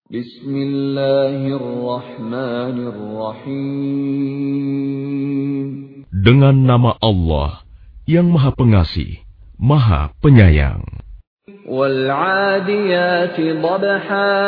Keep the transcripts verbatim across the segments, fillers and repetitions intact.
Bismillahirrahmanirrahim. Dengan nama Allah yang Maha Pengasih, Maha Penyayang. Wal-'adiyati dhabha.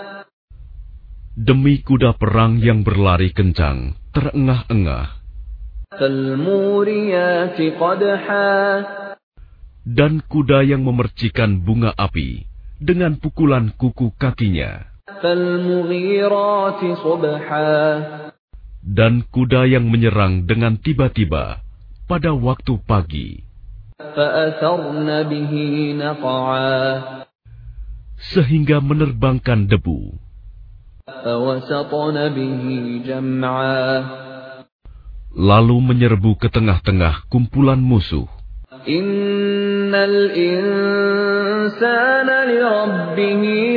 Demi kuda perang yang berlari kencang, terengah-engah. Fal-muriyati qadha. Dan kuda yang memercikan bunga api dengan pukulan kuku kakinya. Fal-mughirati subha. Dan kuda yang menyerang dengan tiba-tiba pada waktu pagi. Fa'atharna bihi naq'a. Sehingga menerbangkan debu. Fawasatna bihi jam'a. Lalu menyerbu ke tengah-tengah kumpulan musuh. Innal insana li rabbih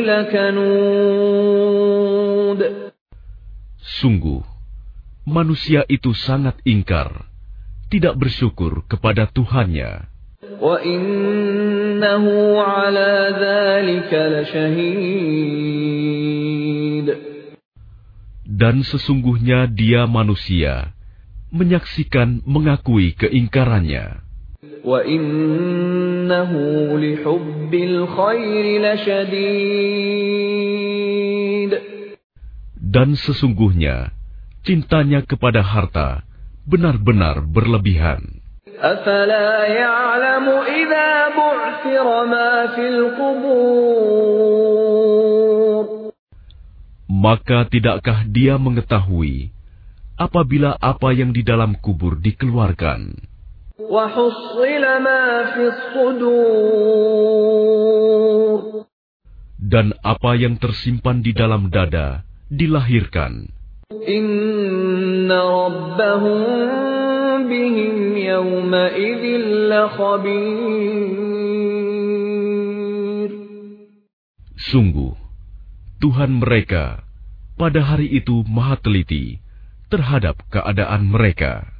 lakanud. Sungguh, manusia itu sangat ingkar, tidak bersyukur kepada Tuhannya. Wa innahu 'ala dzalika lasyahid. Dan sesungguhnya dia manusia, menyaksikan mengakui keingkarannya. Wa innahu lihubbil khairi lasyadid. Dan sesungguhnya cintanya kepada harta benar-benar berlebihan. Afala ya'lamu idza bu'thira ma fil qubur. Maka tidakkah dia mengetahui apabila apa yang di dalam kubur dikeluarkan? Wa hussila ma fis sudur. Dan apa yang tersimpan di dalam dada dilahirkan. Inna rabbahum bihim yawma idzin lakhabir. Sungguh, Tuhan mereka pada hari itu maha teliti terhadap keadaan mereka.